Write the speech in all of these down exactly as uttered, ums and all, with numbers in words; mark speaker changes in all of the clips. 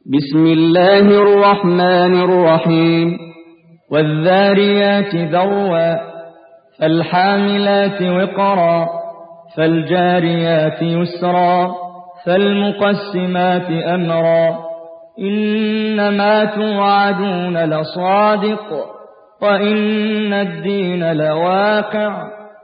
Speaker 1: بسم الله الرحمن الرحيم والذاريات ذروا فالحاملات وقرا فالجاريات يسرا فالمقسمات أمرا إنما توعدون لصادق وإن الدين لواقع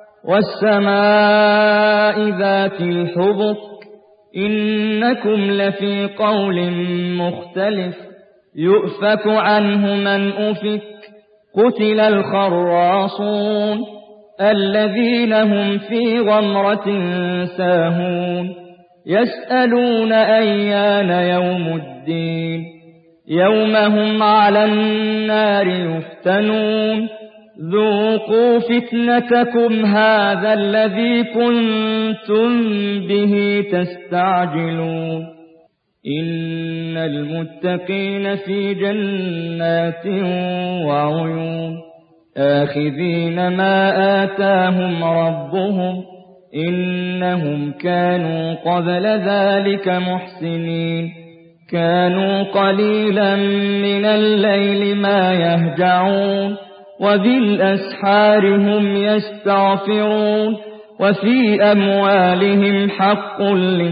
Speaker 1: والسماء ذات الحبك إنكم لفي قول مختلف يؤفك عنه من أفك قتل الخراصون الذين هم في غمرة ساهون يسألون أيان يوم الدين يوم هم على النار يفتنون ذوقوا فتنتكم هذا الذي كنتم به تستعجلون إن المتقين في جنات وعيون آخذين ما آتاهم ربهم إنهم كانوا قبل ذلك محسنين كانوا قليلا من الليل ما يهجعون وبالأسحار هم يستغفرون وفي أموالهم حق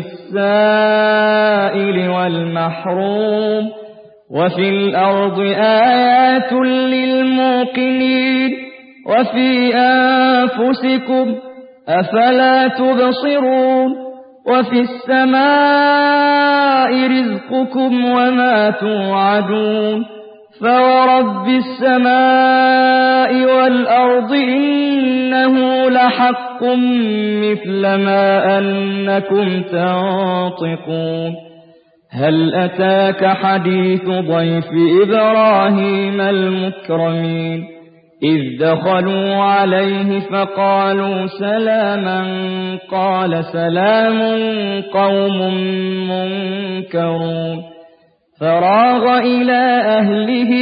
Speaker 1: للسائل والمحروم وفي الأرض آيات للموقنين وفي أنفسكم أفلا تبصرون وفي السماء رزقكم وما توعدون فورب السماء والأرض إنه لحق مثل ما أنكم تنطقون هل أتاك حديث ضيف إبراهيم المكرمين إذ دخلوا عليه فقالوا سلاما قال سلام قوم منكرون فراغ إلى أهله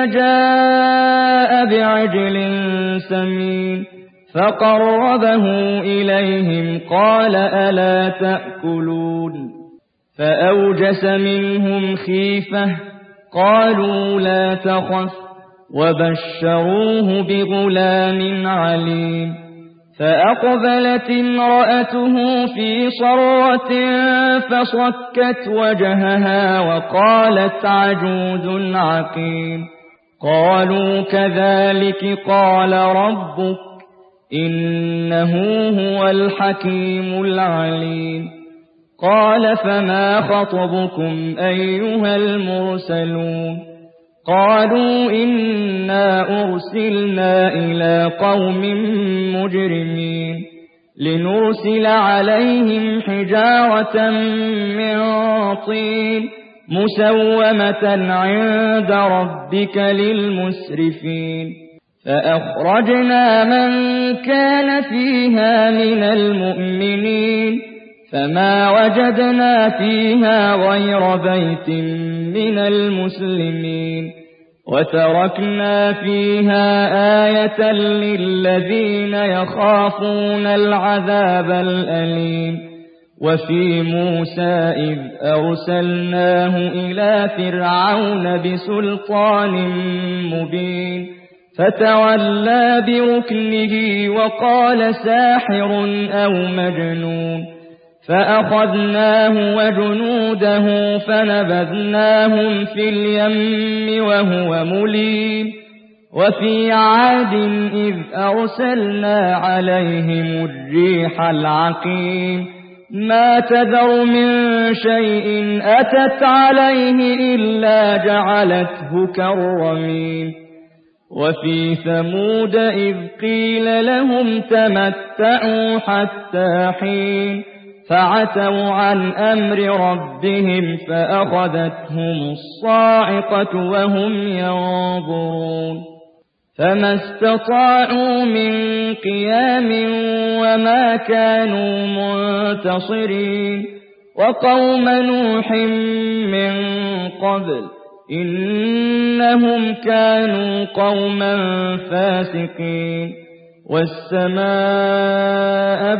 Speaker 1: فجاء بعجل سمين فقربه إليهم قال ألا تأكلون فأوجس منهم خيفة قالوا لا تخف وبشروه بغلام عليم فأقبلت امرأته في صرة فصكت وجهها وقالت عجوز عقيم قالوا كذلك قال ربك إنه هو الحكيم العليم قال فما خطبكم أيها المرسلون قالوا إنا أرسلنا إلى قوم مجرمين لنرسل عليهم حجارة من طين مسومة عند ربك للمسرفين فأخرجنا من كان فيها من المؤمنين فما وجدنا فيها غير بيت من المسلمين وتركنا فيها آية للذين يخافون العذاب الأليم وفي موسى إذ أرسلناه إلى فرعون بسلطان مبين فتولى بركنه وقال ساحر أو مجنون فأخذناه وجنوده فنبذناهم في اليم وهو مليم وفي عاد إذ أرسلنا عليهم الريح العقيم ما تذر من شيء أتت عليه إلا جعلته كالرميم وفي ثمود إذ قيل لهم تمتعوا حتى حين فعتوا عن أمر ربهم فأخذتهم الصاعقة وهم ينظرون فما استطاعوا من قيام وما كانوا منتصرين وقوم نوح من قبل إنهم كانوا قوما فاسقين والسماء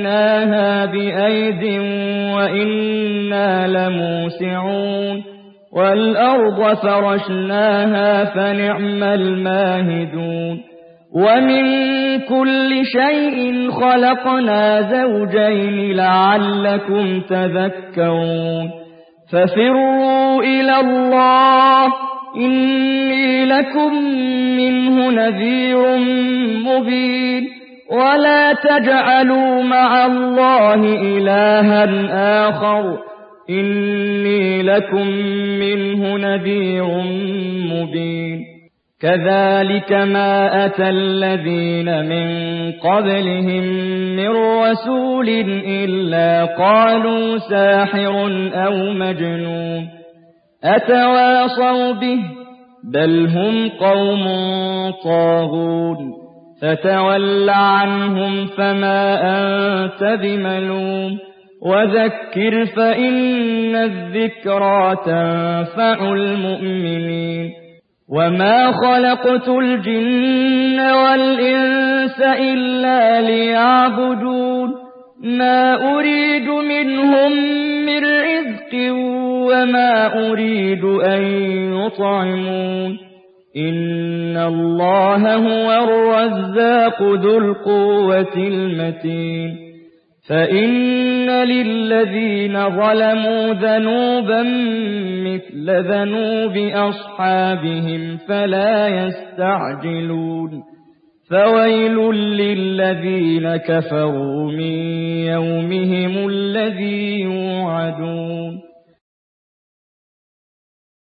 Speaker 1: بنيناها بأيد وإنا لموسعون والأرض فرشناها فنعم الماهدون ومن كل شيء خلقنا زوجين لعلكم تذكرون ففروا إلى الله إني لكم منه نذير مبين ولا تجعلوا مع الله إلها آخر إني لكم منه نذير مبين كذلك ما أتى الذين من قبلهم من رسول إلا قالوا ساحر أو مجنون أتواصوا به بل هم قوم طاغون فتول عنهم فما أنت بملوم وذكر فإن الذكرى تنفع المؤمنين وما خلقت الجن والإنس إلا ليعبدون ما أريد منهم من رزق وما أريد أن يطعمون إن الله هو الرزاق ذو القوة المتين فإن للذين ظلموا ذنوبا مثل ذنوب أصحابهم فلا يستعجلون فويل للذين كفروا من يومهم الذي يوعدون